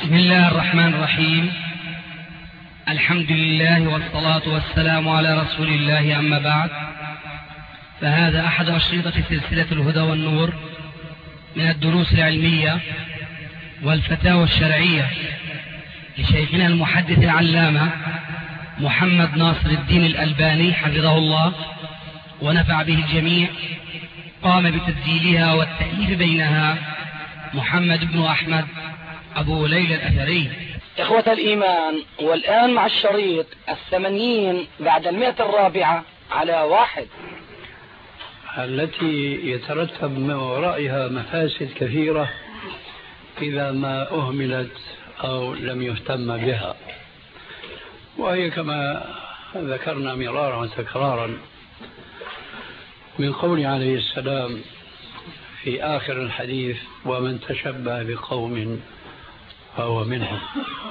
بسم الله الرحمن الرحيم. الحمد لله والصلاة والسلام على رسول الله، أما بعد، فهذا أحد أشرطة سلسلة الهدى والنور من الدروس العلمية والفتاوى الشرعية لشيخنا المحدث العلامة محمد ناصر الدين الألباني حفظه الله ونفع به الجميع. قام بتسجيلها والتأليف بينها محمد بن أحمد أبو ليلى الأثري. إخوة الإيمان، والآن مع الشريط 80 بعد 100 على 1، التي يترتب من ورائها مفاسد كثيرة إذا ما أهملت أو لم يهتم بها، وهي كما ذكرنا مرارا وتكرارا من قول عليه السلام في آخر الحديث: ومن تشبه بقوم فهو منهم.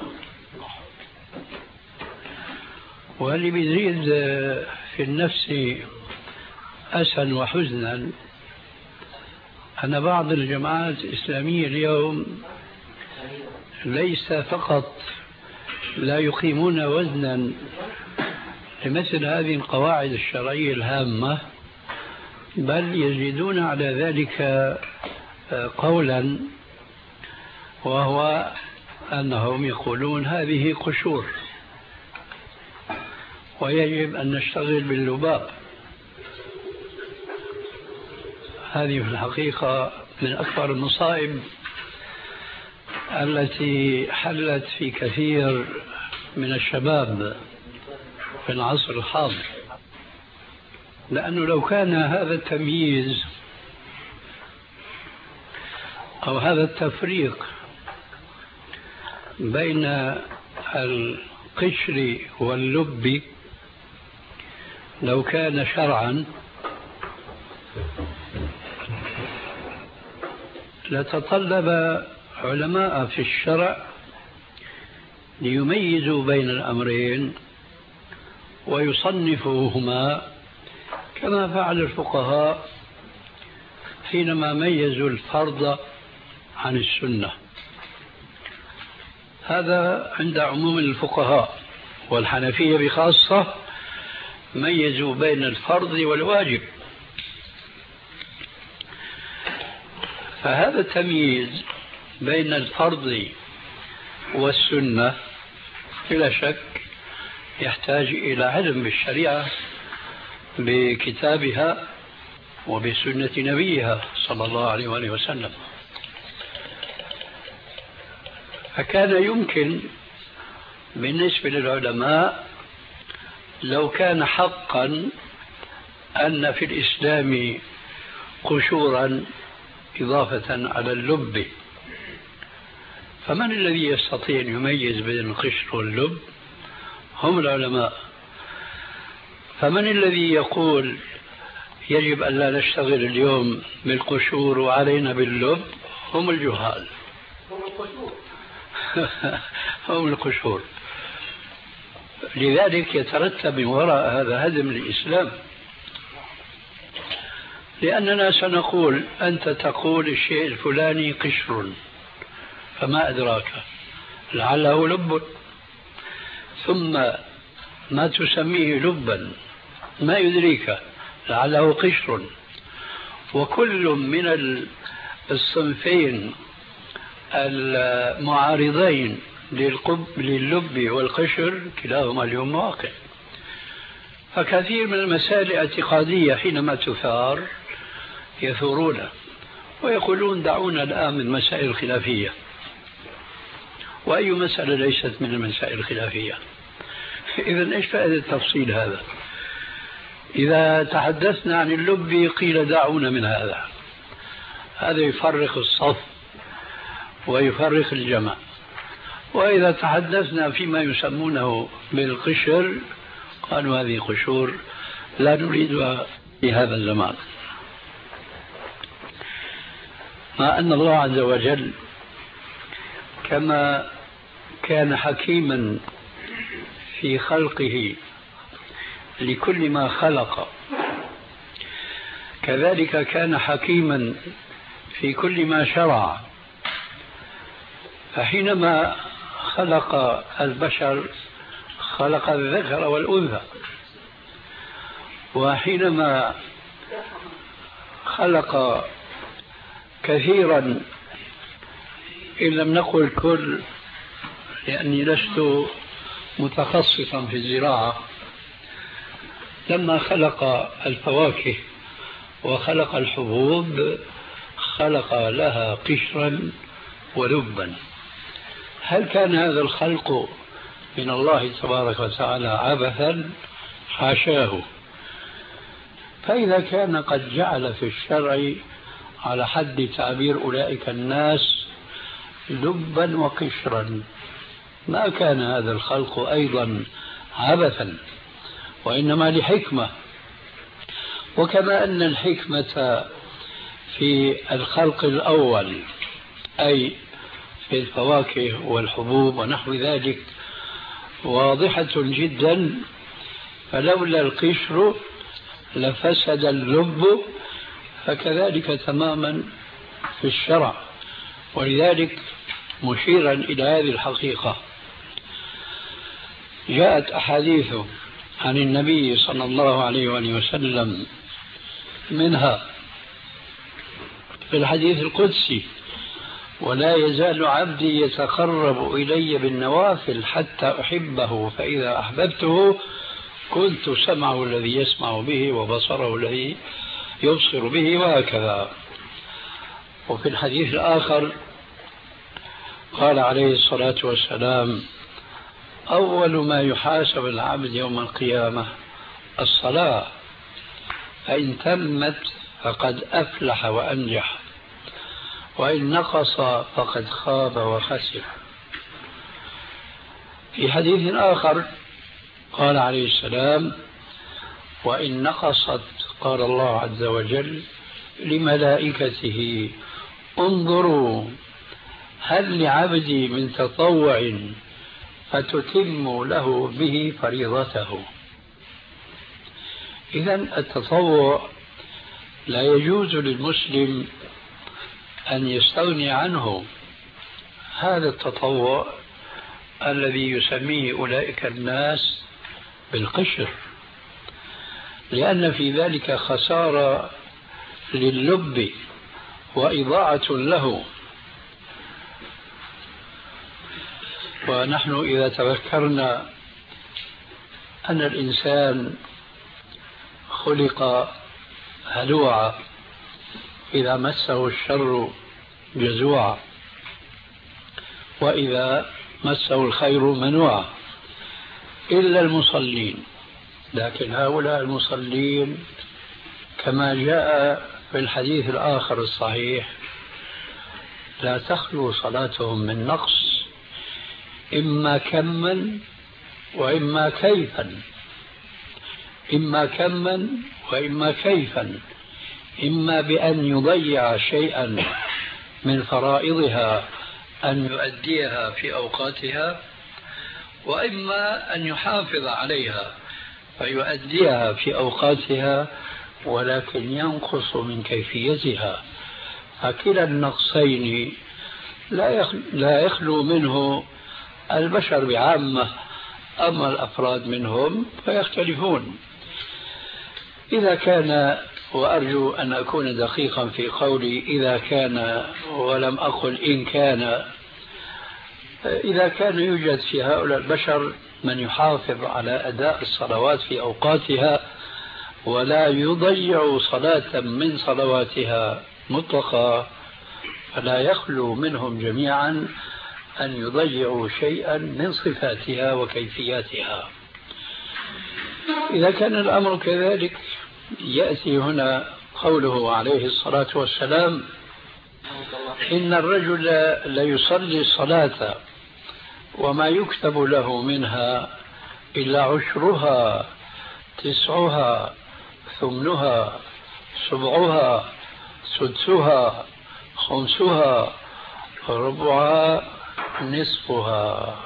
واللي بيزيد في النفس أسا وحزنا أن بعض الجماعات الإسلامية اليوم ليس فقط لا يقيمون وزنا لمثل هذه القواعد الشرعية الهامة، بل يزيدون على ذلك قولا، وهو أنهم يقولون هذه قشور ويجب أن نشتغل باللباء. هذه في الحقيقة من أكبر المصائب التي حلت في كثير من الشباب في العصر الحاضر، لأنه لو كان هذا التمييز أو هذا التفريق بين القشر واللب لو كان شرعا لتطلب علماء في الشرع ليميزوا بين الأمرين ويصنفوهما كما فعل الفقهاء حينما ميزوا الفرض عن السنة. هذا عند عموم الفقهاء، والحنفية بخاصة ميزوا بين الفرض والواجب. فهذا التمييز بين الفرض والسنة بلا شك يحتاج إلى علم بالشريعة بكتابها وبسنة نبيها صلى الله عليه وآله وسلم. فكان يمكن بالنسبة للعلماء لو كان حقا أن في الإسلام قشورا إضافة على اللب، فمن الذي يستطيع أن يميز بين القشر واللب؟ هم العلماء. فمن الذي يقول يجب أن لا نشتغل اليوم بالقشور وعلينا باللب؟ هم الجهال. هم القشور. لذلك يترتب من وراء هذا هدم الإسلام، لأننا سنقول أنت تقول الشيء الفلاني قشر، فما أدراك لعله لب، ثم ما تسميه لبا ما يدريك لعله قشر. وكل من الصنفين المعارضين لللب والقشر كلاهما اليوم واقع. فكثير من المسائل الاعتقادية حينما تثار يثورون ويقولون دعونا الآن من المسائل الخلافية. وأي مسألة ليست من المسائل الخلافية؟ إذن إيش فائدة التفصيل هذا؟ إذا تحدثنا عن اللب قيل دعونا من هذا، هذا يفرق الصف ويفرق الجمع. وإذا تحدثنا فيما يسمونه بالقشر قالوا هذه قشور لا نريدها في هذا الزمان. مع أن الله عز وجل كما كان حكيما في خلقه لكل ما خلق، كذلك كان حكيما في كل ما شرع. فحينما خلق البشر خلق الذكر والأنثى، وحينما خلق كثيرا إن لم نقل كل، لأني لست متخصصا في الزراعة، لما خلق الفواكه وخلق الحبوب خلق لها قشرا ولبا. هل كان هذا الخلق من الله تبارك وتعالى عبثا؟ حاشاه. فإذا كان قد جعل في الشرع على حد تعبير أولئك الناس لبا وقشرا، ما كان هذا الخلق أيضا عبثا، وإنما لحكمة. وكما أن الحكمة في الخلق الأول أي في الفواكه والحبوب ونحو ذلك واضحة جدا، فلولا القشر لفسد اللب، فكذلك تماما في الشرع. ولذلك مشيرا إلى هذه الحقيقة جاءت أحاديث عن النبي صلى الله عليه وآله وسلم، منها في الحديث القدسي: ولا يزال عبدي يتقرب إلي بالنوافل حتى أحبه، فإذا أحببته كنت سمعه الذي يسمع به وبصره الذي يبصر به، وهكذا. وفي الحديث الآخر قال عليه الصلاة والسلام: أول ما يحاسب العبد يوم القيامة الصلاة، فإن تمت فقد أفلح وأنجح، وإن نقص فقد خاب وخسر. في حديث آخر قال عليه السلام: وإن نقصت قال الله عز وجل لملائكته: انظروا هل لعبدي من تطوع فتتم له به فريضته. إذن التطوع لا يجوز للمسلم أن يستغني عنه. هذا التطوع الذي يسميه أولئك الناس بالقشر، لأن في ذلك خسارة لللب وإضاعة له. ونحن إذا تذكرنا أن الإنسان خلق هلوعا إذا مسه الشر جزوعا، وإذا مسه الخير منوعا، إلا المصلين. لكن هؤلاء المصلين كما جاء في الحديث الآخر الصحيح لا تخلو صلاتهم من نقص، إما كما وإما كيفا، إما كما وإما كيفا، إما بأن يضيع شيئا من فرائضها أن يؤديها في أوقاتها، وإما أن يحافظ عليها فيؤديها في أوقاتها ولكن ينقص من كيفيتها. فكلا النقصين لا يخلو منه البشر بعامة، أما الأفراد منهم فيختلفون. إذا كان، وأرجو أن أكون دقيقا في قولي إذا كان ولم أقل إن كان، إذا كان يوجد في هؤلاء البشر من يحافظ على أداء الصلوات في أوقاتها ولا يضيع صلاة من صلواتها مطلقا، فلا يخلو منهم جميعا أن يضيعوا شيئا من صفاتها وكيفياتها. إذا كان الأمر كذلك يأتي هنا قوله عليه الصلاة والسلام: إن الرجل ليصلي الصلاة وما يكتب له منها إلا عشرها، تسعها، ثمنها، سبعها، سدسها، خمسها، ربعها، نصفها.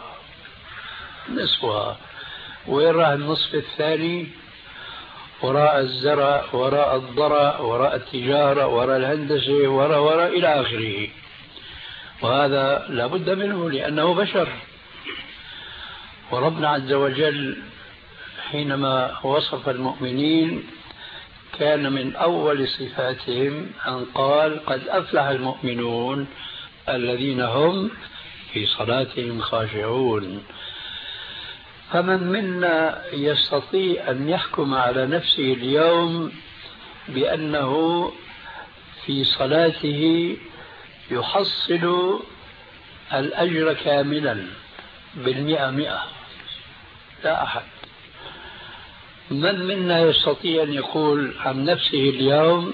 وين راح النصف الثاني؟ وراء الزرع، وراء الضرع، وراء التجارة، وراء الهندسة، وراء إلى آخره. وهذا لا بد منه لأنه بشر. وربنا عز وجل حينما وصف المؤمنين كان من أول صفاتهم أن قال قد أفلح المؤمنون الذين هم في صلاتهم خاشعون. فمن منا يستطيع أن يحكم على نفسه اليوم بأنه في صلاته يحصل الأجر كاملا بالمئة؟ لا أحد. من منا يستطيع أن يقول عن نفسه اليوم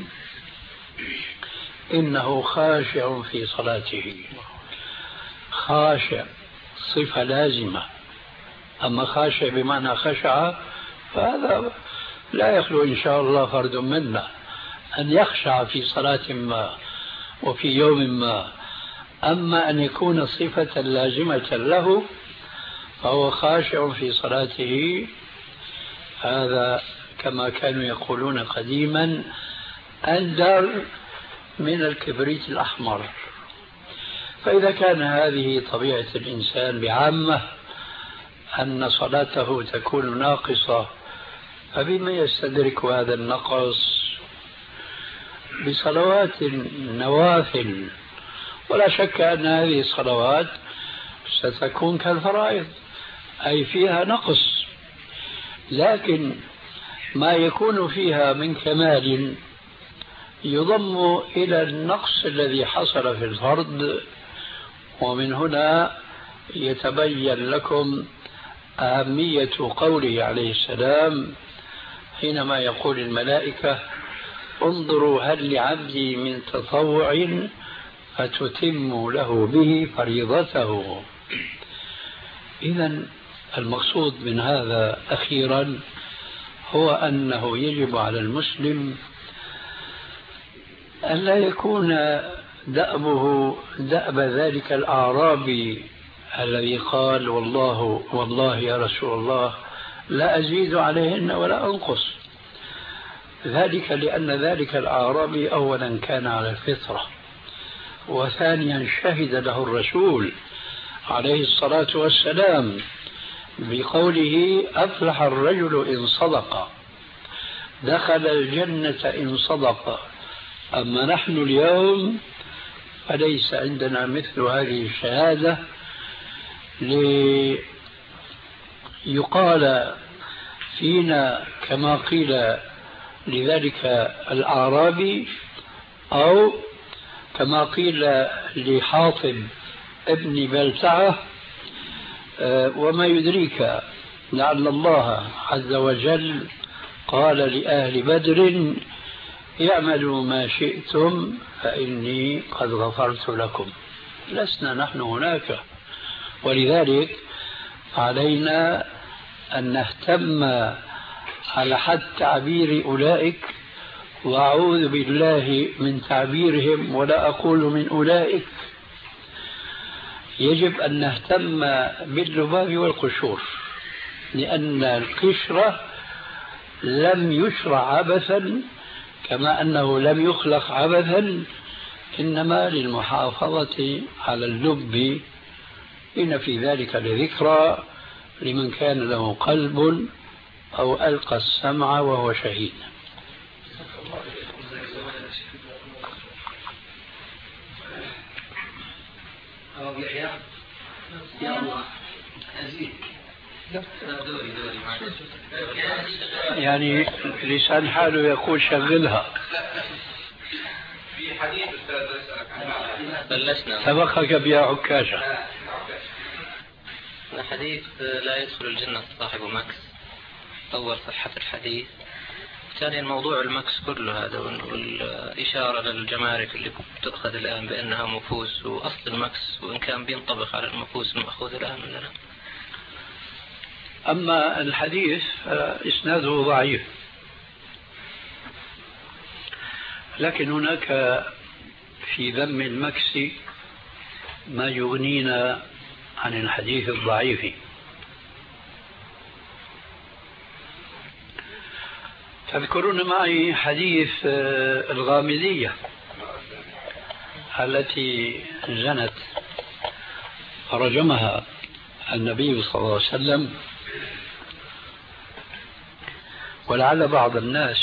إنه خاشع في صلاته؟ خاشع صفة لازمة، أما خاشع بمعنى خشع فهذا لا يخلو إن شاء الله فرد منا أن يخشع في صلاة ما وفي يوم ما. أما أن يكون صفة لازمة له فهو خاشع في صلاته، هذا كما كانوا يقولون قديما أندر من الكبريت الأحمر. فإذا كان هذه طبيعة الإنسان بعامة أن صلاته تكون ناقصة، فبما يستدرك هذا النقص؟ بصلوات النوافل. ولا شك أن هذه الصلوات ستكون كالفرائض أي فيها نقص، لكن ما يكون فيها من كمال يضم إلى النقص الذي حصل في الفرض. ومن هنا يتبين لكم أهمية قوله عليه السلام حينما يقول الملائكة انظروا هل لعبدي من تطوع فتتم له به فريضته. إذن المقصود من هذا أخيرا هو أنه يجب على المسلم أن لا يكون دأبه دأب ذلك الأعرابي الذي قال والله يا رسول الله لا أزيد عليهن ولا أنقص. ذلك لأن ذلك الأعرابي أولا كان على الفطرة، وثانيا شهد له الرسول عليه الصلاة والسلام بقوله أفلح الرجل إن صدق، دخل الجنة إن صدق. أما نحن اليوم فليس عندنا مثل هذه الشهادة ليقال فينا كما قيل لذلك الأعرابي، أو كما قيل لحاطب ابن بلتعة وما يدريك لعل الله عز وجل قال لأهل بدر اعملوا ما شئتم فإني قد غفرت لكم. لسنا نحن هناك، ولذلك علينا أن نهتم على حد تعبير أولئك، وأعوذ بالله من تعبيرهم ولا أقول من أولئك. يجب أن نهتم باللباب والقشور، لأن القشرة لم يشرع عبثا كما أنه لم يخلق عبثا، إنما للمحافظة على اللب. إن في ذلك لذكرى لمن كان له قلب أو ألقى السمع وهو شهيد. يعني لسان حاله يقول شغلها. في حديث بلشنا سبقك بيا عكاشة. حديث لا يدخل الجنة صاحب مكس، أول صحة الحديث. ثانيا الموضوع المكس كله هذا، والإشارة للجمارك اللي تؤخذ الآن بأنها مفوس، وأصل المكس وإن كان بينطبق على المفوس المأخوذ الآن مننا. أما الحديث إسناده ضعيف، لكن هناك في ذم المكس ما يغنينا عن الحديث الضعيف. تذكرون معي حديث الغامدية التي زنت فرجمها النبي صلى الله عليه وسلم، ولعل بعض الناس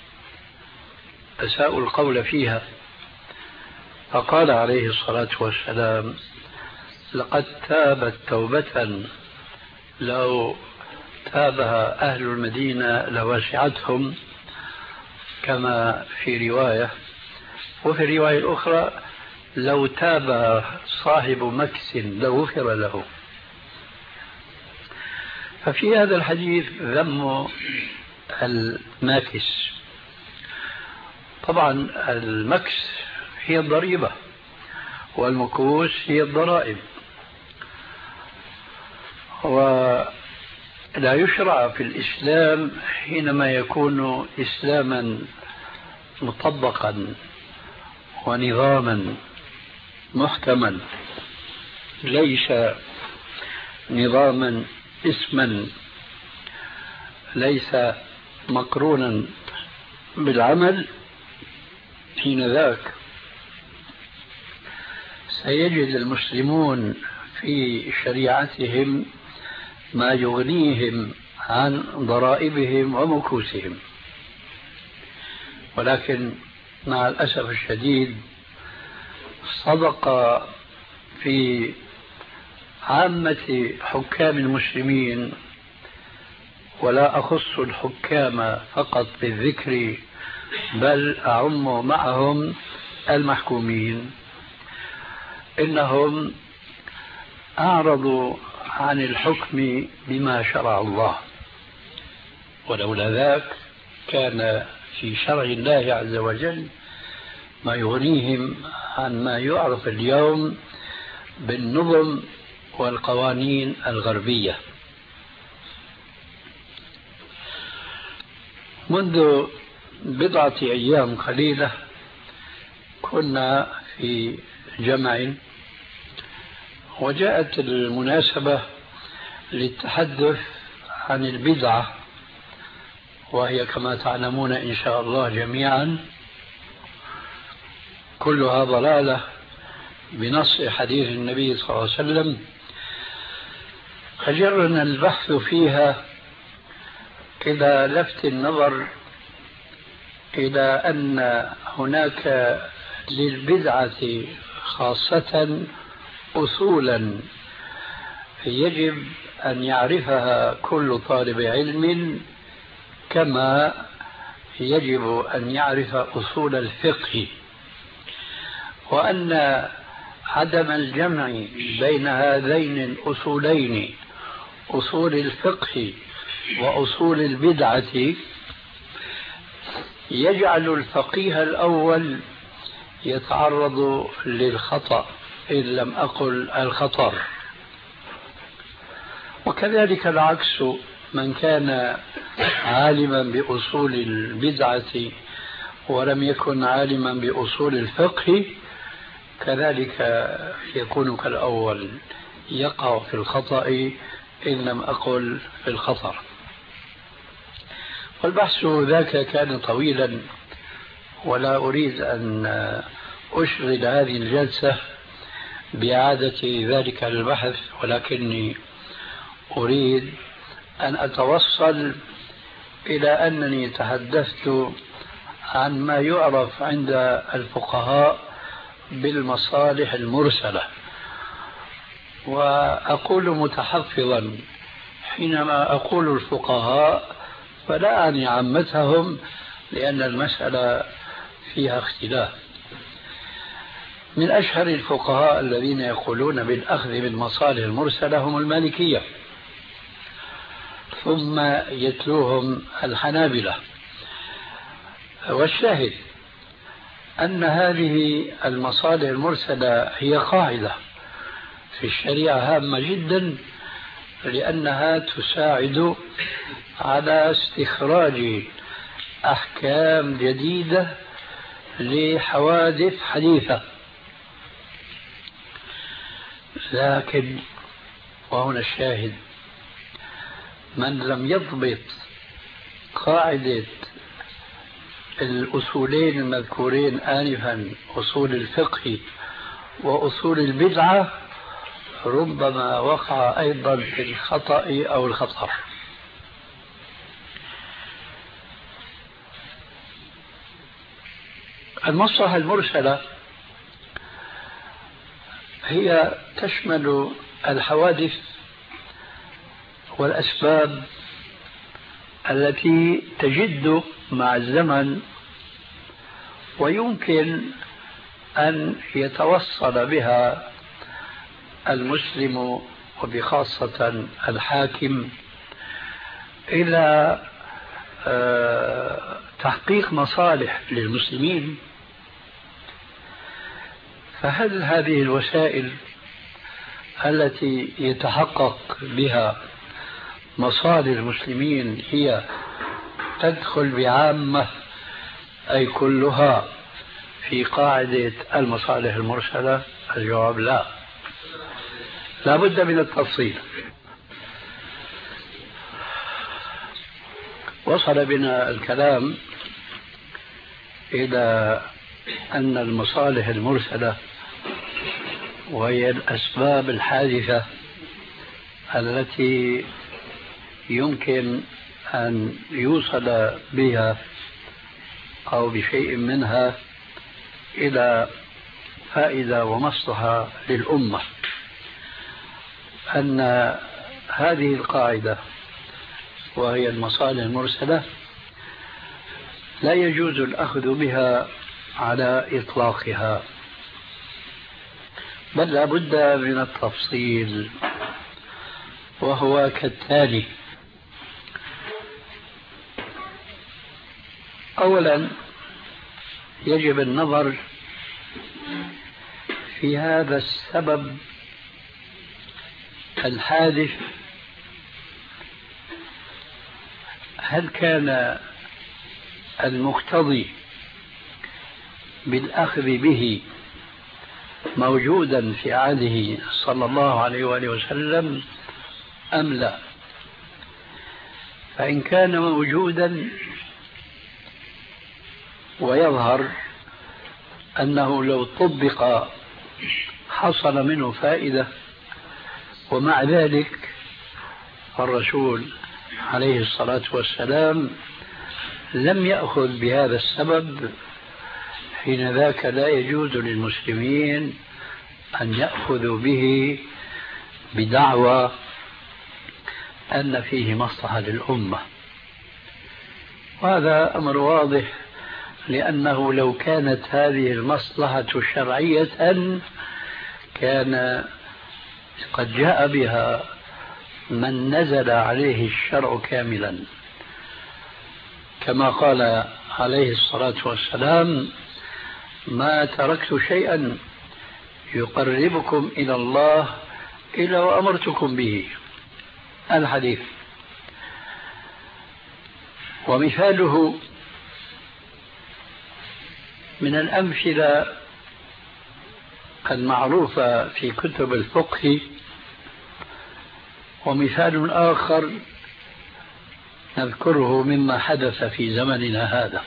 أساءوا القول فيها، فقال عليه الصلاة والسلام: لقد تابت توبة لو تابها أهل المدينة لوسعتهم، كما في رواية، وفي الرواية الأخرى: لو تاب صاحب مكس لغفر له. ففي هذا الحديث ذم الماكس. طبعا المكس هي الضريبة والمكوس هي الضرائب، ولا يشرع في الإسلام حينما يكون إسلاما مطبقا ونظاما محكما، ليس نظاما اسما، ليس مقرونا بالعمل. حين ذاك سيجد المسلمون في شريعتهم ما يغنيهم عن ضرائبهم ومكوسهم، ولكن مع الأسف الشديد صدق في عامة حكام المسلمين، ولا أخص الحكام فقط بالذكر بل أعم معهم المحكومين، إنهم أعرضوا عن الحكم بما شرع الله، ولولا ذاك كان في شرع الله عز وجل ما يغنيهم عن ما يعرف اليوم بالنظم والقوانين الغربية. منذ بضعة أيام قليلة كنا في جمع، وجاءت المناسبة للتحدث عن البدعة، وهي كما تعلمون إن شاء الله جميعا كلها ضلالة بنص حديث النبي صلى الله عليه وسلم. فجرنا البحث فيها إلى لفت النظر إلى أن هناك للبدعة خاصة أصولا يجب أن يعرفها كل طالب علم، كما يجب أن يعرف أصول الفقه، وأن عدم الجمع بين هذين الأصولين، أصول الفقه وأصول البدعة، يجعل الفقيه الأول يتعرض للخطأ إن لم أقل الخطر، وكذلك العكس، من كان عالما بأصول البدعة ولم يكن عالما بأصول الفقه كذلك يكون كالأول، يقع في الخطأ إن لم أقل في الخطر. والبحث ذاك كان طويلا، ولا أريد أن أشغل هذه الجلسة بإعادة ذلك البحث، ولكني أريد أن أتوصل إلى أنني تحدثت عن ما يعرف عند الفقهاء بالمصالح المرسلة. وأقول متحفظا حينما أقول الفقهاء فلا أعني عامتهم، لأن المسألة فيها اختلاف. من أشهر الفقهاء الذين يقولون بالأخذ بالمصالح المرسلة هم المالكية، ثم يتلوهم الحنابلة. والشاهد أن هذه المصالح المرسلة هي قاعدة في الشريعة هامة جدا، لأنها تساعد على استخراج أحكام جديدة لحوادث حديثة. لكن وهنا الشاهد، من لم يضبط قاعدة الأصولين المذكورين آنفا، أصول الفقه وأصول البدعة ربما وقع أيضا في الخطأ أو الخطر. المصلحة المرسلة هي تشمل الحوادث والأسباب التي تجد مع الزمن ويمكن أن يتوصل بها المسلم وبخاصة الحاكم إلى تحقيق مصالح للمسلمين. فهل هذه الوسائل التي يتحقق بها مصالح المسلمين هي تدخل بعامة أي كلها في قاعدة المصالح المرسلة؟ الجواب لا، لا بد من التفصيل. وصل بنا الكلام إلى أن المصالح المرسلة وهي الأسباب الحادثة التي يمكن أن يوصل بها أو بشيء منها إلى فائدة ومصلحة للأمة، أن هذه القاعدة وهي المصالح المرسلة لا يجوز الأخذ بها على إطلاقها، بل لا بد من التفصيل، وهو كالتالي: أولا يجب النظر في هذا السبب الحادث، هل كان المقتضي بالأخذ به موجودا في عهده صلى الله عليه وآله وسلم أم لا؟ فإن كان موجودا ويظهر أنه لو طبق حصل منه فائدة، ومع ذلك الرسول عليه الصلاة والسلام لم يأخذ بهذا السبب، حين ذاك لا يجوز للمسلمين أن يأخذوا به بدعوى أن فيه مصلحة للأمة. وهذا أمر واضح، لأنه لو كانت هذه المصلحة شرعية كان قد جاء بها من نزل عليه الشرع كاملا، كما قال عليه الصلاة والسلام: ما تركت شيئا يقربكم إلى الله إلا وأمرتكم به، الحديث. ومثاله من الأمثلة المعروفة في كتب الفقه، ومثال آخر نذكره مما حدث في زمننا هذا.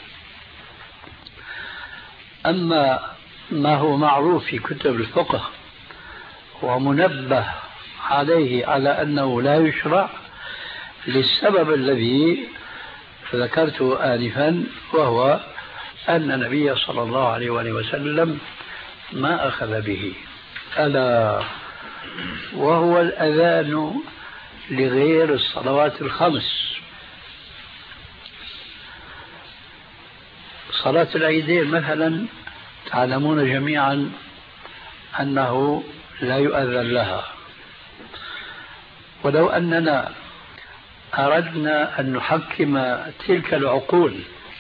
أما ما هو معروف في كتب الفقه ومنبه عليه على أنه لا يشرع للسبب الذي ذكرته آنفا، وهو أن النبي صلى الله عليه وآله وسلم ما أخذ به، ألا وهو الأذان لغير الصلوات الخمس. صلاة العيدين مثلا تعلمون جميعا أنه لا يؤذن لها، ولو أننا أردنا أن نحكم تلك العقول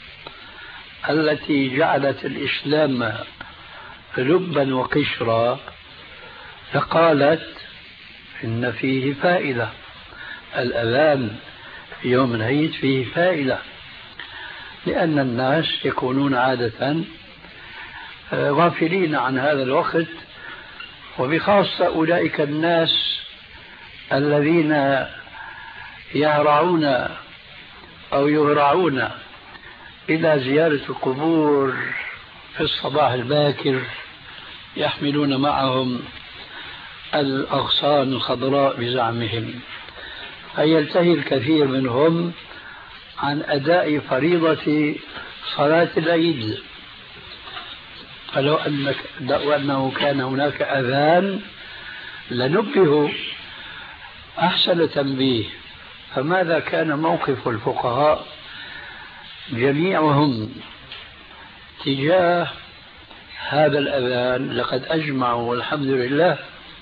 التي جعلت الإسلام لبا وقشرا لقالت إن فيه فائدة، الأذان يوم العيد فيه فائدة، لأن الناس يكونون عادة غافلين عن هذا الوقت، وبخاصة أولئك الناس الذين يهرعون أو يهرعون إلى زيارة القبور في الصباح الباكر يحملون معهم الأغصان الخضراء بزعمهم، فيلتهي الكثير منهم عن أداء فريضة صلاة العيد. فلو أنه كان هناك أذان لنبهوا أحسن تنبيه. فماذا كان موقف الفقهاء جميعهم تجاه هذا الأذان؟ لقد أجمعوا والحمد لله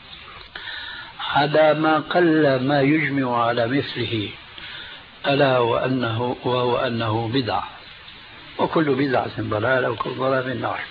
على ما قل ما يجمع على مثله، ألا وهو أنه بدعة، وكل بدعة ضلالة وكل ضلالة في النار.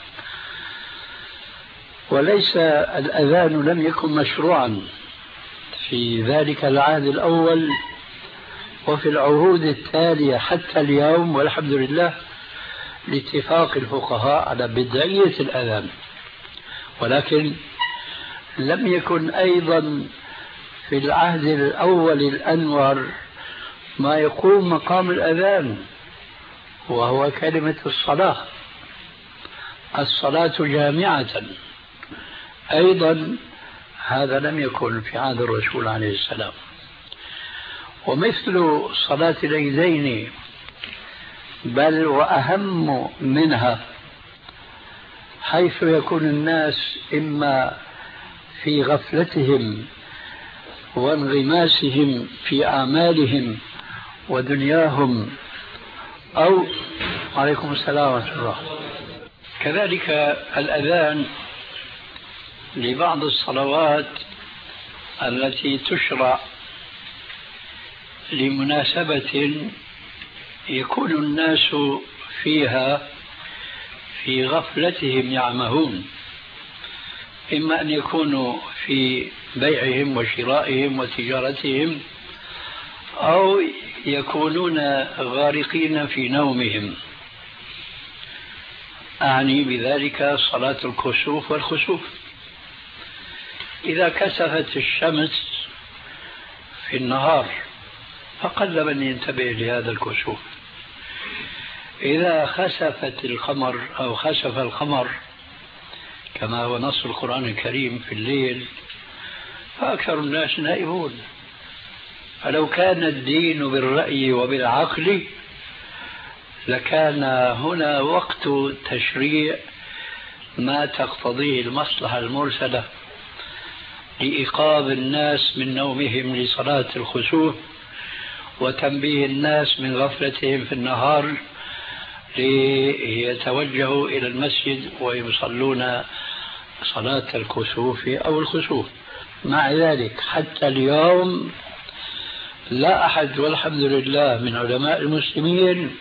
وليس الأذان لم يكن مشروعا في ذلك العهد الأول وفي العهود التالية حتى اليوم، والحمد لله لاتفاق الفقهاء على بدعية الأذان. ولكن لم يكن أيضا في العهد الأول الأنور ما يقوم مقام الأذان، وهو كلمة الصلاة جامعة. أيضا هذا لم يكن في عهد الرسول عليه السلام. ومثل صلاة العيدين بل وأهم منها، حيث يكون الناس إما في غفلتهم وانغماسهم في أعمالهم ودنياهم أو عليكم السلام ورحمة الله. كذلك الأذان لبعض الصلوات التي تشرع لمناسبة يكون الناس فيها في غفلتهم يعمهون، إما أن يكونوا في بيعهم وشرائهم وتجارتهم، أو يكونون غارقين في نومهم. أعني بذلك صلاة الكسوف والخسوف. إذا كسفت الشمس في النهار فقل من ينتبه لهذا الكسوف. إذا خسفت القمر أو خسف القمر كما هو نص القرآن الكريم في الليل فأكثر الناس نائمون. فلو كان الدين بالرأي وبالعقل لكان هنا وقت تشريع ما تقتضيه المصلحة المرسلة لإيقاظ الناس من نومهم لصلاة الخسوف، وتنبيه الناس من غفلتهم في النهار ليتوجهوا إلى المسجد ويصلون صلاة الكسوف أو الخسوف. مع ذلك حتى اليوم لا أحد والحمد لله من علماء المسلمين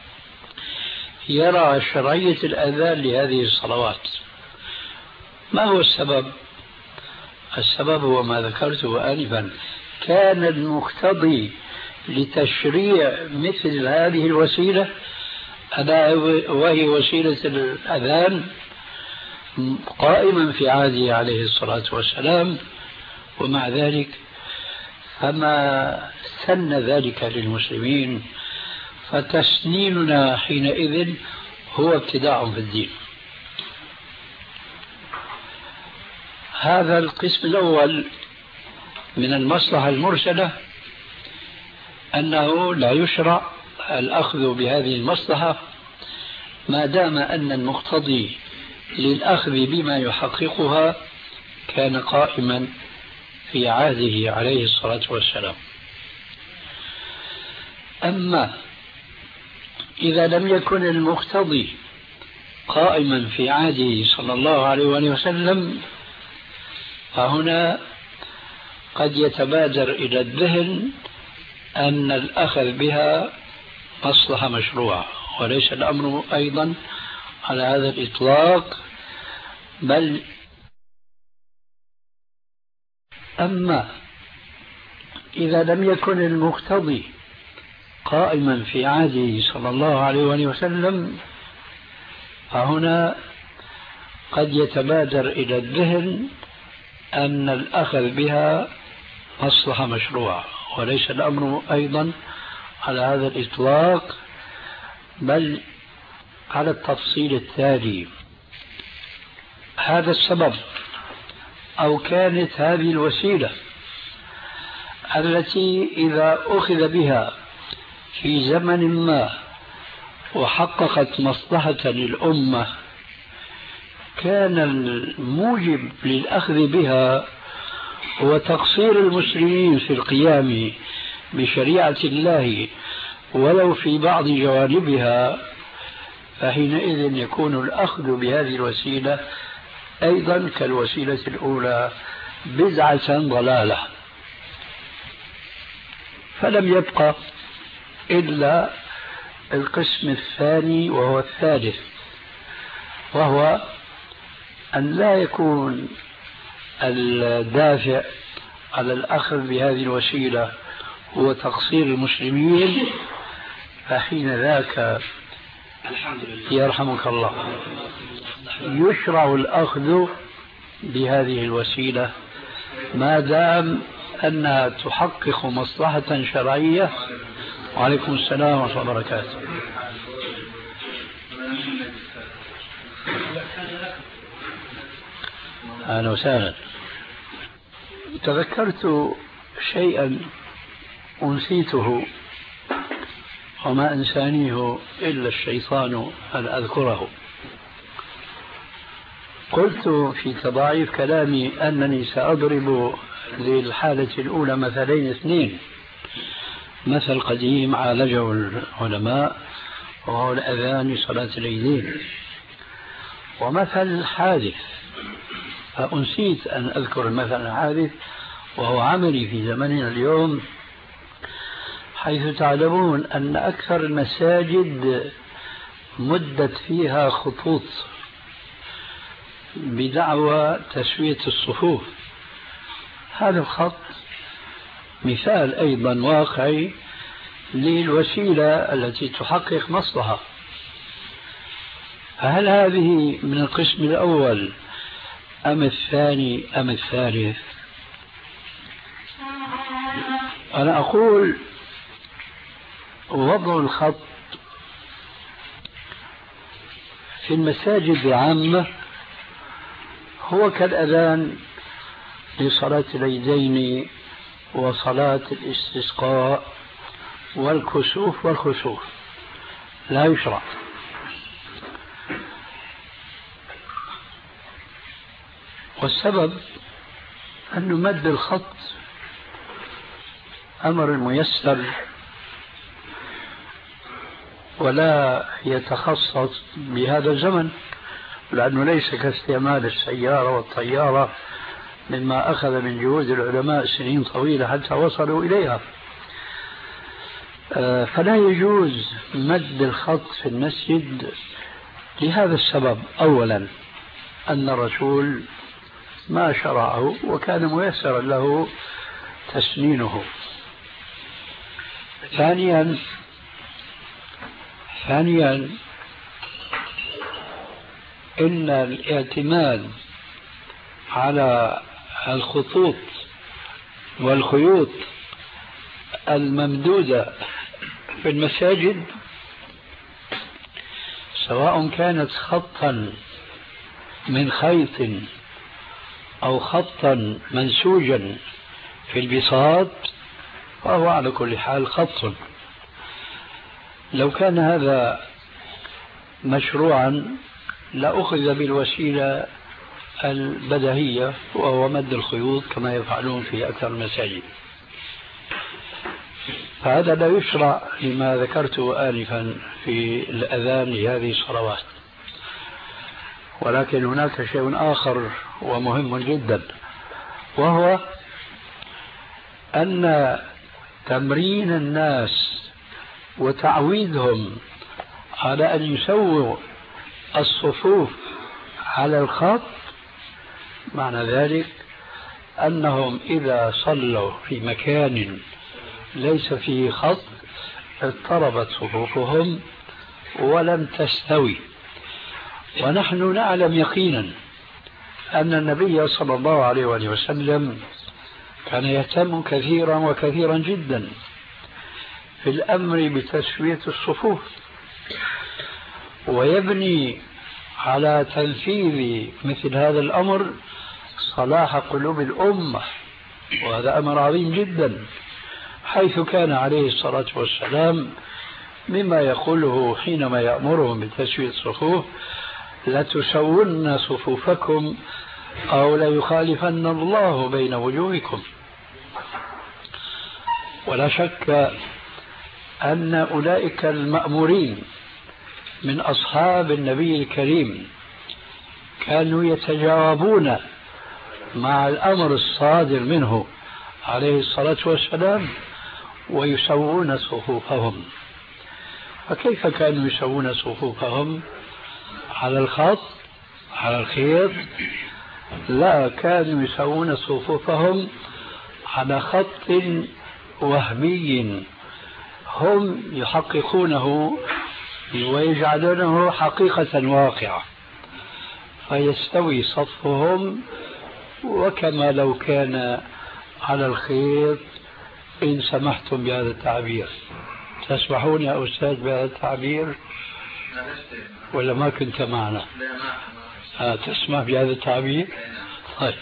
يرى شرعية الأذان لهذه الصلوات. ما هو السبب؟ السبب هو ما ذكرته آنفا، كان المقتضي لتشريع مثل هذه الوسيلة وهي وسيلة الأذان قائما في عهده عليه الصلاة والسلام، ومع ذلك فما سن ذلك للمسلمين، فتسنيننا حينئذ هو ابتداع في الدين. هذا القسم الأول من المصلحة المرسلة، أنه لا يشرع الأخذ بهذه المصلحة ما دام أن المقتضي للأخذ بما يحققها كان قائما في عهده عليه الصلاة والسلام. أما إذا لم يكن المقتضي قائما في عهده صلى الله عليه وسلم فهنا قد يتبادر إلى الذهن أن الأخذ بها مصلحة مشروعة، وليس الأمر أيضا على هذا الإطلاق. بل أما إذا لم يكن المقتضي قائما في عهده صلى الله عليه وسلم فهنا قد يتبادر إلى الذهن أن الأخذ بها مصلحة مشروعة، وليس الأمر أيضا على هذا الإطلاق، بل على التفصيل التالي. هذا السبب أو كانت هذه الوسيلة التي إذا أخذ بها في زمن ما وحققت مصلحة للأمة كان الموجب للأخذ بها هو تقصير المسلمين في القيام بشريعة الله ولو في بعض جوانبها، فحينئذ يكون الأخذ بهذه الوسيلة أيضا كالوسيلة الأولى بدعة ضلالة. فلم يبقى إلا القسم الثاني وهو الثالث، وهو أن لا يكون الدافع على الأخذ بهذه الوسيلة هو تقصير المسلمين، فحين ذاك يرحمك الله يشرع الأخذ بهذه الوسيلة ما دام أنها تحقق مصلحة شرعية. وعليكم السلام ورحمة الله وبركاته. أهلا وسهلا. تذكرت شيئا أنسيته وما أنسانيه إلا الشيطان أن أذكره. قلت في تضاعيف كلامي أنني سأضرب للحالة الأولى مثلين اثنين، مثل قديم عالجه العلماء وهو الأذان لصلاة العيدين، ومثل حادث فأنسيت أن أذكر المثل الحادث وهو عملي في زمننا اليوم، حيث تعلمون أن أكثر المساجد مدت فيها خطوط بدعوى تسوية الصفوف. هذا الخط مثال أيضا واقعي للوسيلة التي تحقق مصلحة. فهل هذه من القسم الأول أم الثاني أم الثالث؟ أنا أقول وضع الخط في المساجد العامة هو كالأذان لصلاة العيدين وصلاة الاستسقاء والكسوف والخسوف، لا يشرع. والسبب أن مد الخط أمر ميسر ولا يتخصص بهذا الزمن، لأنه ليس كاستعمال السيارة والطيارة مما أخذ من جهود العلماء سنين طويلة حتى وصلوا إليها. فلا يجوز مد الخط في المسجد لهذا السبب. أولا أن الرسول ما شرعه وكان ميسرا له تسنينه. ثانيا إن الاعتماد على الخطوط والخيوط الممدودة في المساجد سواء كانت خطا من خيط أو خطا منسوجا في البساط فهو على كل حال خط. لو كان هذا مشروعا لأخذ بالوسيلة البديهية وهو مد الخيوط كما يفعلون في أكثر المساجد، فهذا لا يشرع لما ذكرته آنفا في الأذان لهذه الصلوات. ولكن هناك شيء آخر ومهم جدا، وهو أن تمرين الناس وتعويدهم على أن يسووا الصفوف على الخط معنى ذلك أنهم إذا صلوا في مكان ليس فيه خط اضطربت صفوفهم ولم تستوي. ونحن نعلم يقينا أن النبي صلى الله عليه وسلم كان يهتم كثيرا وكثيرا جدا في الأمر بتسوية الصفوف، ويبني على تنفيذ مثل هذا الأمر صلاح قلوب الأمة، وهذا أمر عظيم جدا، حيث كان عليه الصلاة والسلام مما يقوله حينما يأمرهم بتسوية الصفوف: لتسون صفوفكم أو ليخالفن الله بين وجوهكم. ولا شك أن أولئك المأمورين من أصحاب النبي الكريم كانوا يتجاوبون مع الأمر الصادر منه عليه الصلاة والسلام ويسوون صفوفهم. فكيف كانوا يسوون صفوفهم؟ على الخط، على الخيط؟ لا، كانوا يسوون صفوفهم على خط وهمي هم يحققونه ويجعلونه حقيقة واقعة، فيستوي صفهم وكما لو كان على الخيط، إن سمحتم بهذا التعبير. تسمحون يا أستاذ بهذا التعبير ولا ما كنت معنا؟ تسمح بهذا التعبير؟ طيب.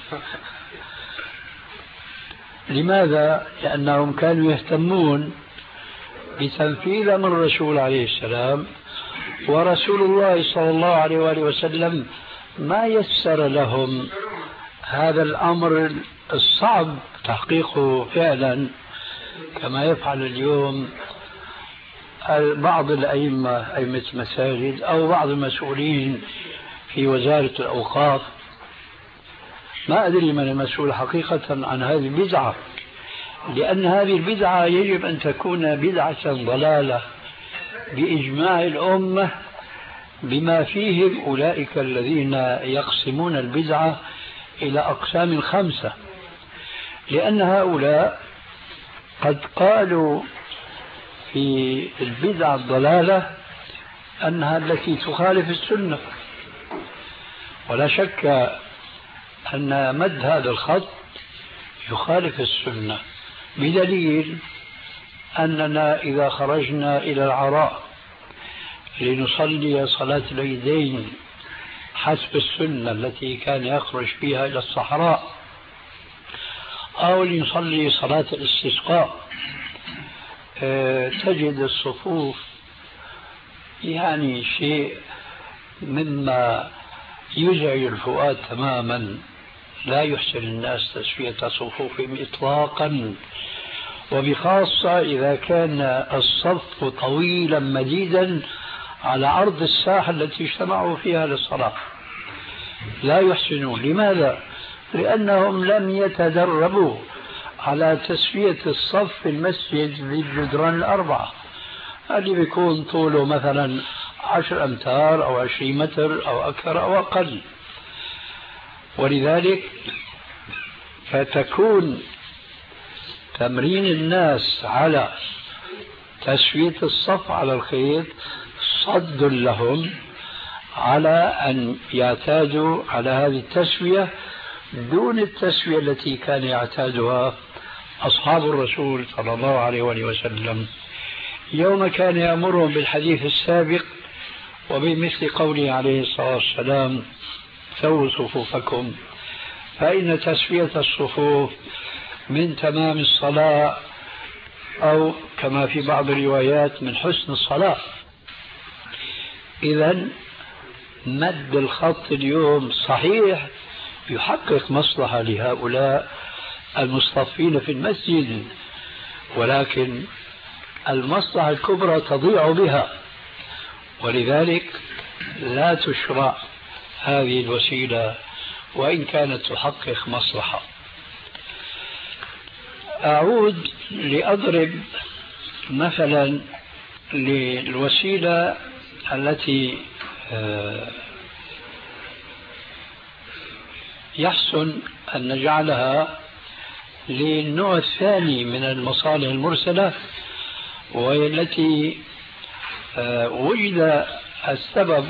لماذا؟ لأنهم كانوا يهتمون بتنفيذ أمر الرسول عليه السلام، ورسول الله صلى الله عليه وآله وسلم ما يسر لهم هذا الأمر الصعب تحقيقه فعلا كما يفعل اليوم بعض الأئمة، أئمة المساجد أو بعض المسؤولين في وزارة الأوقاف. ما أدري من المسؤول حقيقة عن هذه البدعة، لأن هذه البدعة يجب أن تكون بدعة ضلالة بإجماع الأمة بما فيهم أولئك الذين يقسمون البدعة إلى أقسام 5، لأن هؤلاء قد قالوا في البدعة الضلالة أنها التي تخالف السنة. ولا شك أن مد هذا الخط يخالف السنة، بدليل أننا إذا خرجنا إلى العراء لنصلي صلاة العيدين حسب السنة التي كان يخرج فيها إلى الصحراء، أو لنصلي صلاة الاستسقاء، تجد الصفوف يعني شيء مما يزعج الفؤاد تماما. لا يحسن الناس تسوية صفوفهم إطلاقا، وبخاصة إذا كان الصف طويلا مديدا على عرض الساحة التي اجتمعوا فيها للصلاة. لا يحسنون. لماذا؟ لأنهم لم يتدربوا على تسوية الصف في المسجد بالجدران 4، اللي بيكون طوله مثلا 10 أمتار أو 20 متر أو أكثر أو أقل. ولذلك فتكون تمرين الناس على تسوية الصف على الخيط صد لهم على أن يعتادوا على هذه التسوية دون التسوية التي كان يعتادها أصحاب الرسول صلى الله عليه وسلم يوم كان يأمرهم بالحديث السابق وبمثل قوله عليه الصلاة والسلام: سووا صفوفكم فإن تسوية الصفوف من تمام الصلاة، أو كما في بعض الروايات من حسن الصلاة. إذن مد الخط اليوم صحيح يحقق مصلحة لهؤلاء المصطفين في المسجد، ولكن المصلحة الكبرى تضيع بها، ولذلك لا تشرع هذه الوسيلة وإن كانت تحقق مصلحة. أعود لأضرب مثلا للوسيلة التي يحسن أن نجعلها للنوع الثاني من المصالح المرسلة، وهي التي وجد السبب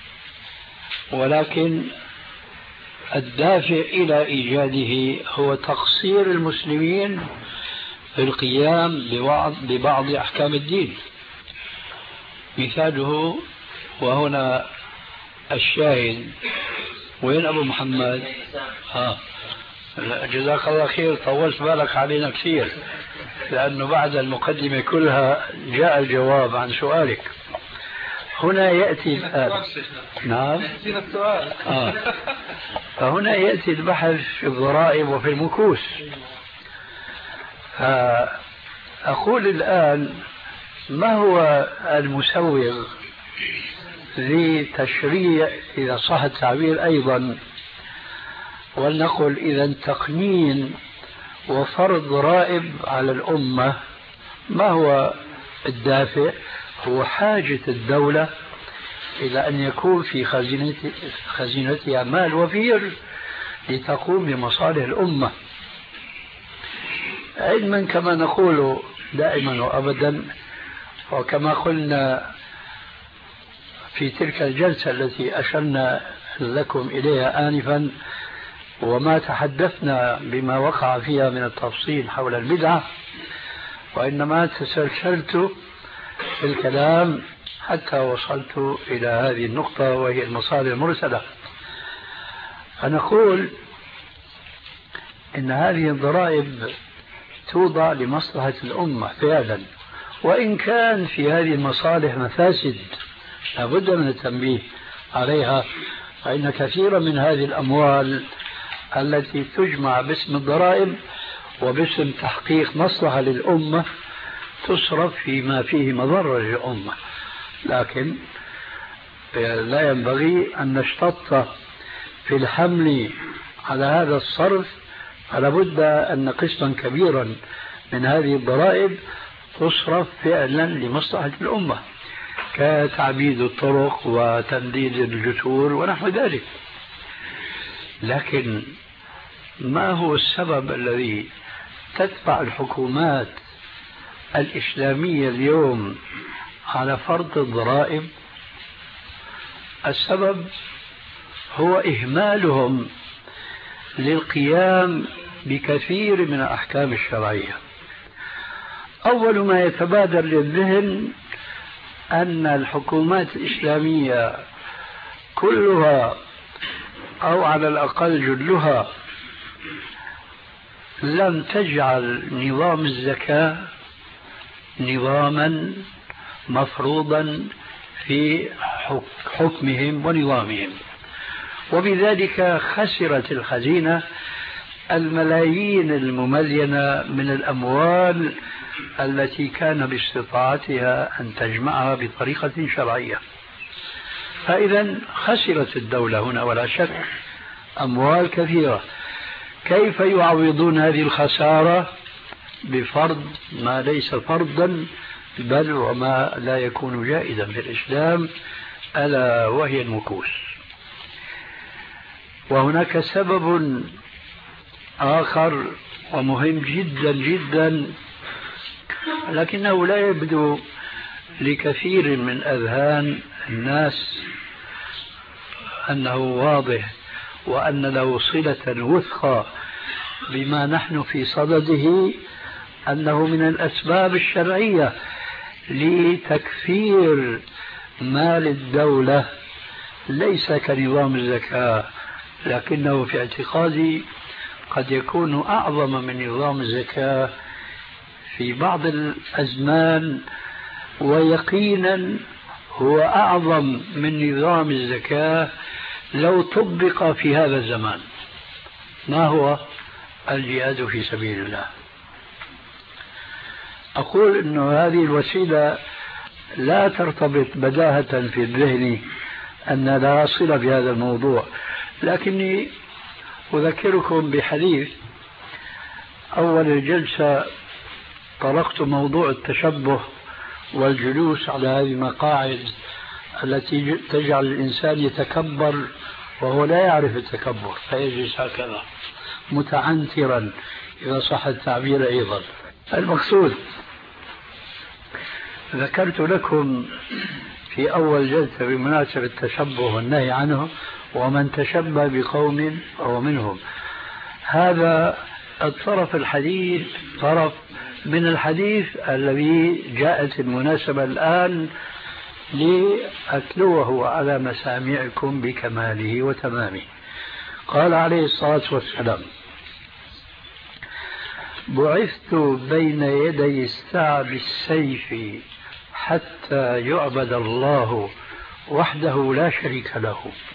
ولكن الدافع إلى إيجاده هو تقصير المسلمين في القيام ببعض أحكام الدين. مثاله، وهنا الشاهد وين أبو محمد؟ جزاك الله خير، طولت بالك علينا كثير، لأنه بعد المقدمة كلها جاء الجواب عن سؤالك. هنا يأتي الآن نعم فهنا يأتي البحث في الضرائب وفي المكوس. فأقول الآن ما هو المسوغ لتشريع، إذا صح التعبير أيضا، ولنقل إذا تقنين وفرض ضرائب على الأمة؟ ما هو الدافع؟ هو حاجة الدولة إلى أن يكون في خزينتها مال وفير لتقوم بمصالح الأمة، علما كما نقول دائما وأبدا، وكما قلنا في تلك الجلسة التي أشرنا لكم إليها آنفا، وما تحدثنا بما وقع فيها من التفصيل حول البدعة، وإنما تسلسلت في الكلام حتى وصلت إلى هذه النقطة وهي المصالح المرسلة. فنقول إن هذه الضرائب توضع لمصلحة الأمة فعلا، وإن كان في هذه المصالح مفاسد لابد من التنبيه عليها، فإن كثيرا من هذه الأموال التي تجمع باسم الضرائب وباسم تحقيق مصلحة للأمة تصرف فيما فيه مضرة للأمة، لكن لا ينبغي أن نشتط في الحمل على هذا الصرف، فلا بد أن قسما كبيرا من هذه الضرائب تصرف فعلا لمصلحة الأمة، كتعبيد الطرق وتمديد الجسور ونحو ذلك. لكن ما هو السبب الذي تدفع الحكومات الإسلامية اليوم على فرض الضرائب؟ السبب هو إهمالهم للقيام بكثير من الأحكام الشرعية. أول ما يتبادر للذهن أن الحكومات الإسلامية كلها أو على الأقل جلها لم تجعل نظام الزكاة نظاما مفروضا في حكمهم ونظامهم، وبذلك خسرت الخزينة الملايين المملينة من الأموال التي كان باستطاعتها أن تجمعها بطريقة شرعية. فإذا خسرت الدولة هنا ولا شك أموال كثيرة. كيف يعوضون هذه الخسارة؟ بفرض ما ليس فرضا بل وما لا يكون جائزا في الإسلام، ألا وهي المكوس. وهناك سبب آخر ومهم جدا جدا، لكنه لا يبدو لكثير من أذهان الناس أنه واضح وأن له صلة وثقى بما نحن في صدده، أنه من الأسباب الشرعية لتكفير مال الدولة، ليس كنظام الزكاة، لكنه في اعتقادي قد يكون أعظم من نظام الزكاة في بعض الأزمان، ويقينا هو أعظم من نظام الزكاة لو طبق في هذا الزمان. ما هو؟ الجهاد في سبيل الله. أقول أن هذه الوسيلة لا ترتبط بداهة في الذهن أن لها صلة بهذا الموضوع، لكني أذكركم بحديث أول الجلسة طرقت موضوع التشبه والجلوس على هذه المقاعد التي تجعل الإنسان يتكبر وهو لا يعرف التكبر، فيجلس هكذا متعنترا إذا صح التعبير. أيضا المقصود ذكرت لكم في أول جلسة بمناسبة التشبه والنهي عنه، ومن تشبه بقوم أو منهم. هذا الطرف الحديث طرف من الحديث الذي جاءت المناسبة الآن لأتلوه على مسامعكم بكماله وتمامه. قال عليه الصلاة والسلام: بعثت بين يدي الساعة بالسيف حتى يعبد الله وحده لا شريك له،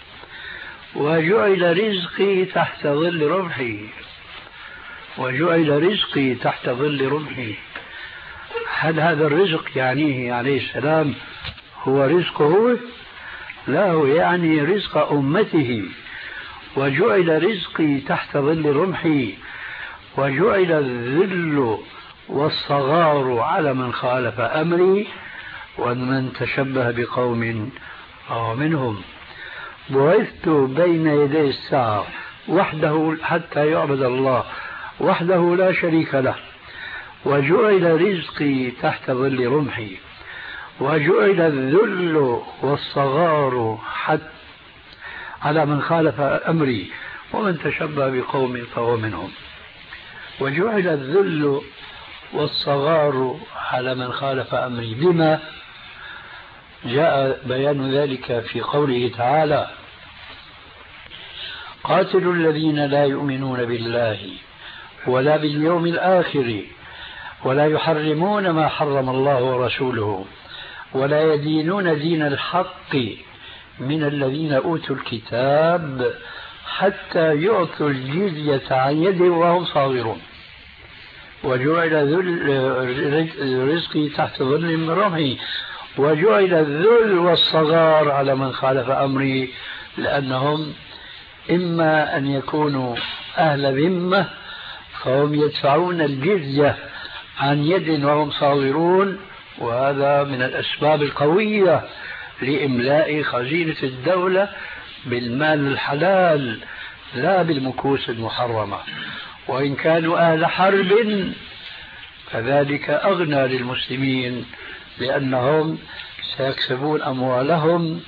وجعل رزقي تحت ظل رمحي. وجعل رزقي تحت ظل رمحي. هل هذا الرزق يعنيه عليه السلام هو رزقه؟ لا، هو يعني رزق أمته. وجعل رزقي تحت ظل رمحي، وجعل الذل والصغار على من خالف أمري، ومن تشبه بقوم فهو منهم. بعثت بين يدي الساعة وحده حتى يعبد الله وحده لا شريك له، وجعل رزقي تحت ظل رمحي، وجعل الذل والصغار على من خالف أمري، ومن تشبه بقوم فهو منهم. وجعل الذل والصغار على من خالف أمري. بما جاء بيان ذلك في قوله تعالى: قاتلوا الذين لا يؤمنون بالله ولا باليوم الآخر ولا يحرمون ما حرم الله ورسوله ولا يدينون دين الحق من الذين أوتوا الكتاب حتى يعطوا الجزية عن يد وهم صاغرون. وجعل رزقي تحت ظل رمحي، وجعل الذل والصغار على من خالف أمري، لأنهم إما أن يكونوا أهل ذمة فهم يدفعون الجزية عن يد وهم صاغرون، وهذا من الأسباب القوية لإملاء خزينة الدولة بالمال الحلال لا بالمكوس المحرمة. وإن كانوا أهل حرب فذلك أغنى للمسلمين، لأنهم سيكسبون أموالهم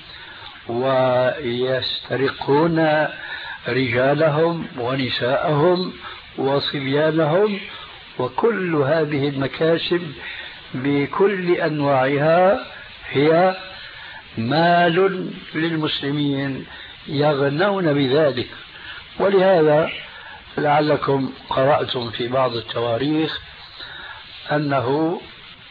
ويسترقون رجالهم ونساءهم وصبيانهم، وكل هذه المكاسب بكل أنواعها هي مال للمسلمين يغنون بذلك. ولهذا لعلكم قرأتم في بعض التواريخ أنه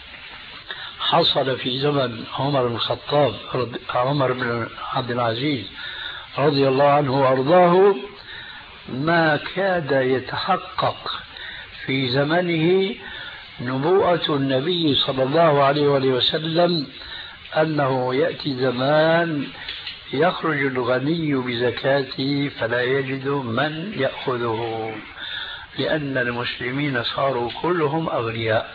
حصل في زمن عمر بن الخطاب عمر بن عبد العزيز رضي الله عنه وأرضاه ما كاد يتحقق في زمنه نبوءة النبي صلى الله عليه وسلم أنه يأتي زمان يخرج الغني بزكاته فلا يجد من يأخذه، لأن المسلمين صاروا كلهم أغنياء.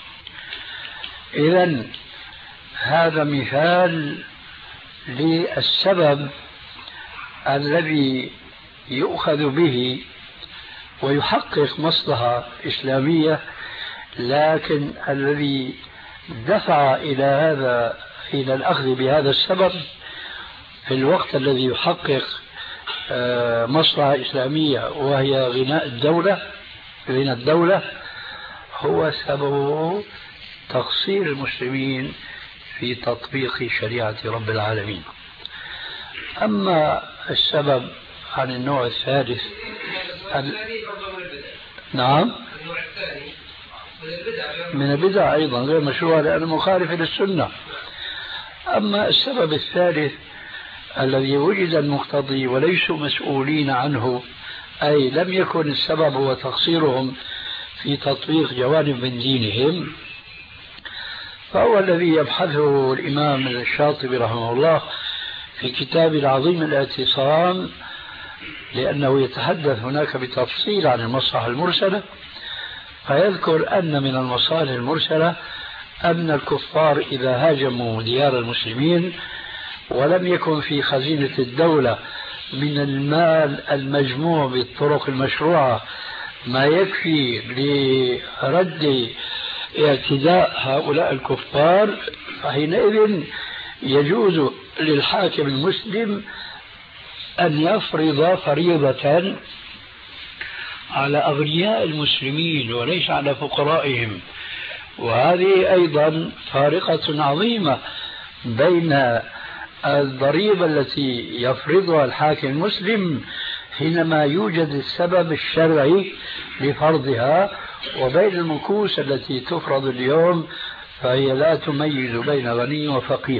إذن هذا مثال للسبب الذي يؤخذ به ويحقق مصلحة إسلامية، لكن الذي دفع إلى الأخذ بهذا السبب في الوقت الذي يحقق مصلحة إسلامية وهي غنى الدولة هو سبب تقصير المسلمين في تطبيق شريعة رب العالمين. أما السبب عن النوع الثالث نعم من البدع أيضا غير مشروع لأنه مخالف للسنة. أما السبب الثالث الذي وجد المقتضي وليسوا مسؤولين عنه، أي لم يكن السبب هو تقصيرهم في تطبيق جوانب من دينهم، فهو الذي يبحثه الإمام الشاطبي رحمه الله في كتاب العظيم الاعتصام، لأنه يتحدث هناك بتفصيل عن المصلحة المرسلة، فيذكر أن من المصالح المرسلة أن الكفار إذا هاجموا ديار المسلمين ولم يكن في خزينة الدولة من المال المجموع بالطرق المشروعة ما يكفي لرد اعتداء هؤلاء الكفار، فحينئذ يجوز للحاكم المسلم أن يفرض فريضة على أغنياء المسلمين وليس على فقرائهم. وهذه أيضا فارقة عظيمة بين الضريبة التي يفرضها الحاكم المسلم حينما يوجد السبب الشرعي لفرضها، وبين المكوس التي تفرض اليوم فهي لا تميز بين غني وفقير.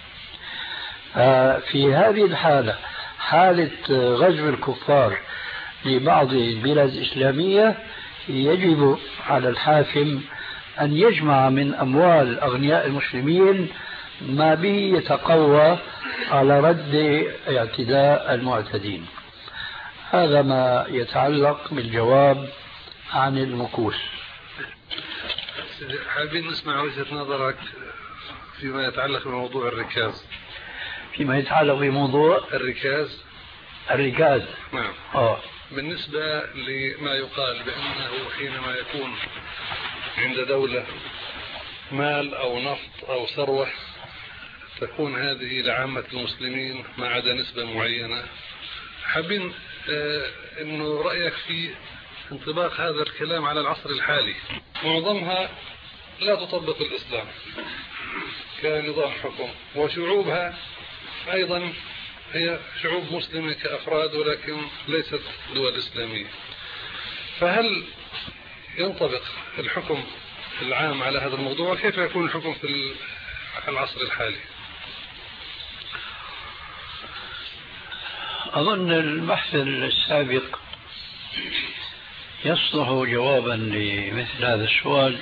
في هذه الحالة، حالة غزو الكفار لبعض البلاد الإسلامية، يجب على الحاكم أن يجمع من أموال أغنياء المسلمين ما به يتقوى على رد اعتداء المعتدين. هذا ما يتعلق بالجواب عن المكوس. حابين نسمع وجهة نظرك فيما يتعلق بموضوع الركاز. فيما يتعلق بموضوع الركاز. نعم. بالنسبة لما يقال بأنه حينما يكون عند دولة مال أو نفط أو ثروة تكون هذه لعامة المسلمين ما عدا نسبة معينة، حابين أنه رأيك في انطباق هذا الكلام على العصر الحالي. معظمها لا تطبق الإسلام كنظام حكم، وشعوبها أيضا هي شعوب مسلمة كأفراد ولكن ليست دول إسلامية. فهل ينطبق الحكم العام على هذا الموضوع، وكيف يكون الحكم في العصر الحالي؟ أظن البحث السابق يصلح جوابا لمثل هذا السؤال،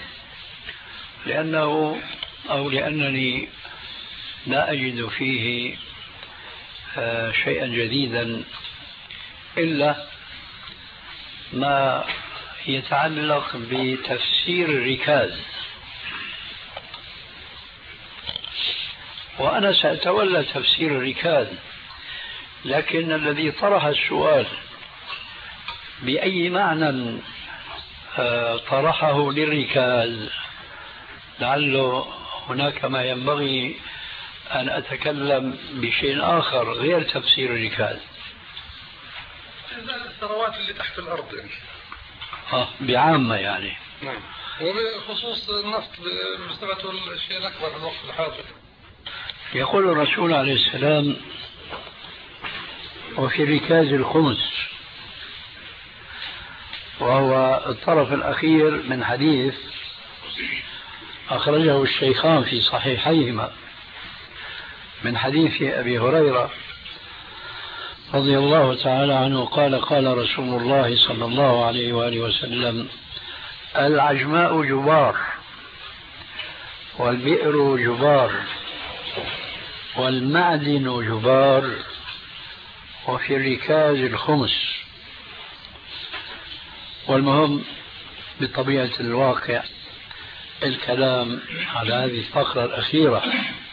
لأنني لا أجد فيه شيئا جديدا إلا ما يتعلق بتفسير الركاز، وأنا سأتولى تفسير الركاز. لكن الذي طرح السؤال بأي معنى طرحه للركاز، لعله هناك ما ينبغي أن أتكلم بشيء آخر غير تفسير الركاز. الثروات اللي تحت الأرض يعني. بعامة يعني. نعم. وبخصوص النفط بصفته الشيء الأكبر في الوقت الحاضر. يقول الرسول عليه السلام: وفي الركاز الخمس، وهو الطرف الأخير من حديث أخرجه الشيخان في صحيحيهما من حديث أبي هريرة رضي الله تعالى عنه قال: قال رسول الله صلى الله عليه وآله وسلم: العجماء جبار، والبئر جبار، والمعدن جبار، وفي الركاز الخمس. والمهم بطبيعة الواقع الكلام على هذه الفقرة الأخيرة،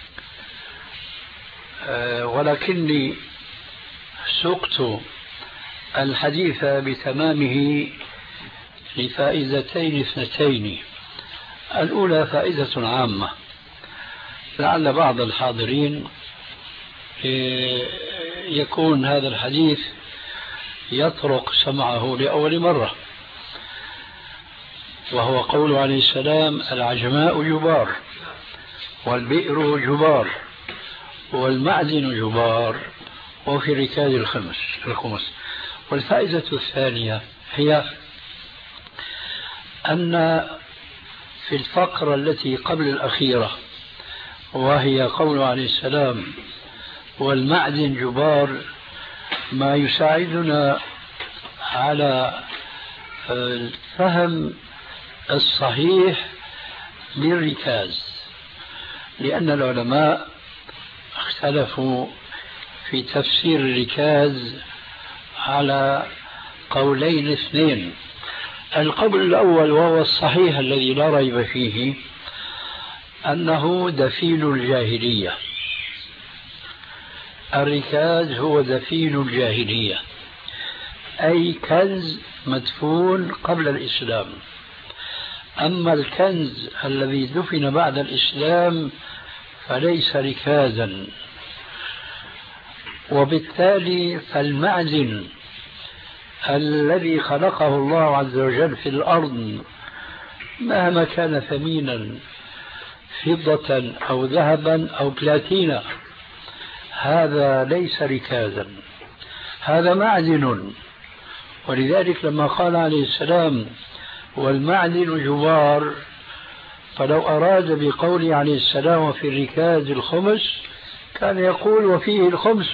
ولكني سقت الحديث بتمامه لفائدتين اثنتين. الأولى فائدة عامة لعل بعض الحاضرين يكون هذا الحديث يطرق سمعه لأول مرة، وهو قول عليه السلام: العجماء جبار، والبئر جبار، والمعدن جبار، وفي الركاز الخمس. والفائدة الثانية هي أن في الفقرة التي قبل الأخيرة، وهي قول عليه السلام: والمعدن جبار، ما يساعدنا على الفهم الصحيح للركاز، لأن العلماء اختلفوا في تفسير الركاز على قولين اثنين. القول الأول وهو الصحيح الذي لا ريب فيه أنه دفين الجاهلية. الركاز هو دفين الجاهلية، أي كنز مدفون قبل الإسلام. أما الكنز الذي دفن بعد الإسلام فليس ركازا، وبالتالي فالمعدن الذي خلقه الله عز وجل في الأرض مهما كان ثمينا فضة أو ذهبا أو بلاتينا، هذا ليس ركازا، هذا معدن. ولذلك لما قال عليه السلام والمعدن جبار، فلو أراد بقوله عليه السلام وفي الركاز الخمس كان يقول وفيه الخمس،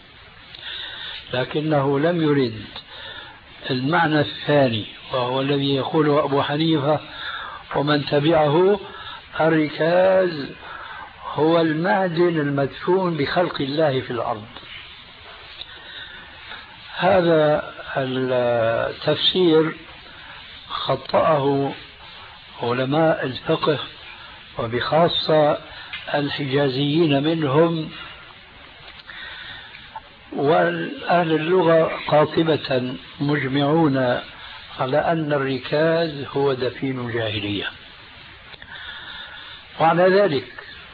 لكنه لم يرد المعنى الثاني وهو الذي يقوله أبو حنيفة ومن تبعه: الركاز هو المعدن المدفون بخلق الله في الأرض. هذا التفسير خطأه علماء الفقه وبخاصة الحجازيين منهم، وأهل اللغة قاطبة مجمعون على أن الركاز هو دفين جاهلية. وعلى ذلك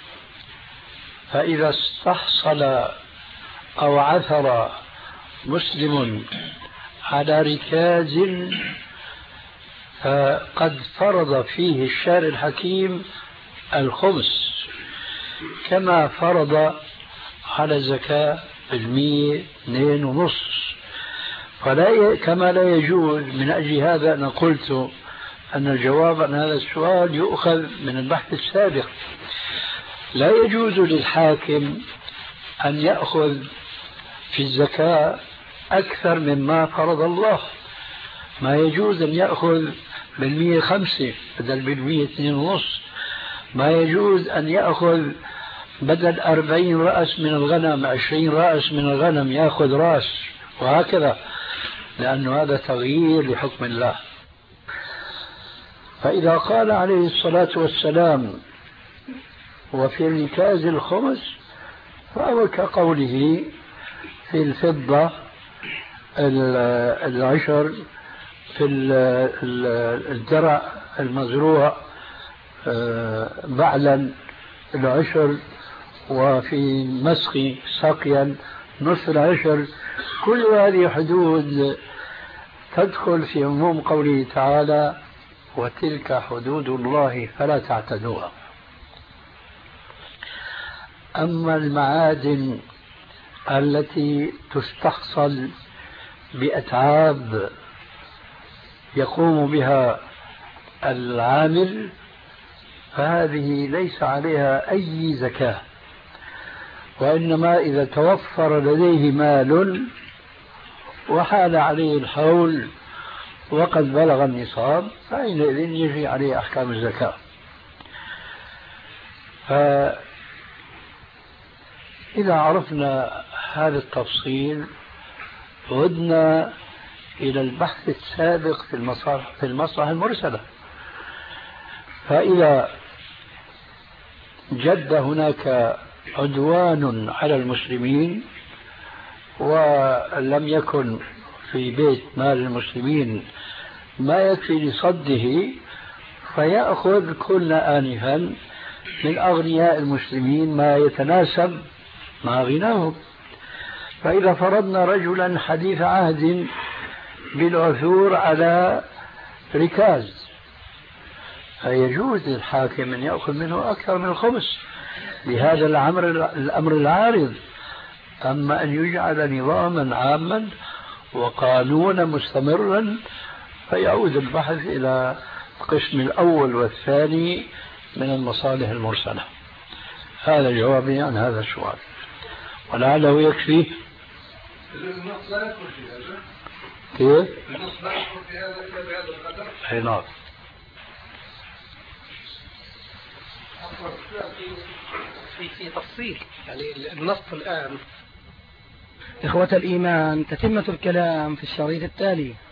فإذا استحصل أو عثر مسلم على ركاز فقد فرض فيه الشارع الحكيم الخمس، كما فرض على الزكاة 2.5. كما لا يجوز، من أجل هذا أنا قلت أن الجواب عن هذا السؤال يؤخذ من البحث السابق. لا يجوز للحاكم أن يأخذ في الزكاة أكثر مما فرض الله. ما يجوز أن يأخذ 500 بدل 2.5. ما يجوز أن يأخذ بدل 40 رأس من الغنم 20 رأس من الغنم يأخذ رأس، وهكذا، لأن هذا تغيير لحكم الله. فإذا قال عليه الصلاة والسلام وفي الركاز الخمس، فهو كقوله في الفضة 10، في الزرع المزروع بعلا 10، وفي مسخ سقيا 0.5. كل هذه حدود تدخل في عموم قوله تعالى: وتلك حدود الله فلا تعتدوها. أما المعادن التي تستحصل بأتعاب يقوم بها العامل فهذه ليس عليها أي زكاة، وإنما إذا توفر لديه مال وحال عليه الحول وقد بلغ النصاب فحينئذ يجري عليه أحكام الزكاة. فإذا عرفنا هذا التفصيل عدنا إلى البحث السابق في المصلحة المرسلة. فإذا جد هناك عدوان على المسلمين ولم يكن في بيت مال المسلمين ما يكفي لصده، فيأخذ كل آنفا من أغنياء المسلمين ما يتناسب مع غناهم. فإذا فرضنا رجلا حديث عهد بالعثور على ركاز فيجوز للحاكم أن يأخذ منه أكثر من الخمس لهذا الأمر العارض. أما أن يجعل نظاما عاما وقانونا مستمرا فيعود البحث إلى القسم الأول والثاني من المصالح المرسلة. هذا جوابي عن هذا السؤال، ولعله يكفي. كيف؟ أي نعم. في تفصيل يعني النص الآن. إخوة الإيمان، تتمة الكلام في الشريط التالي.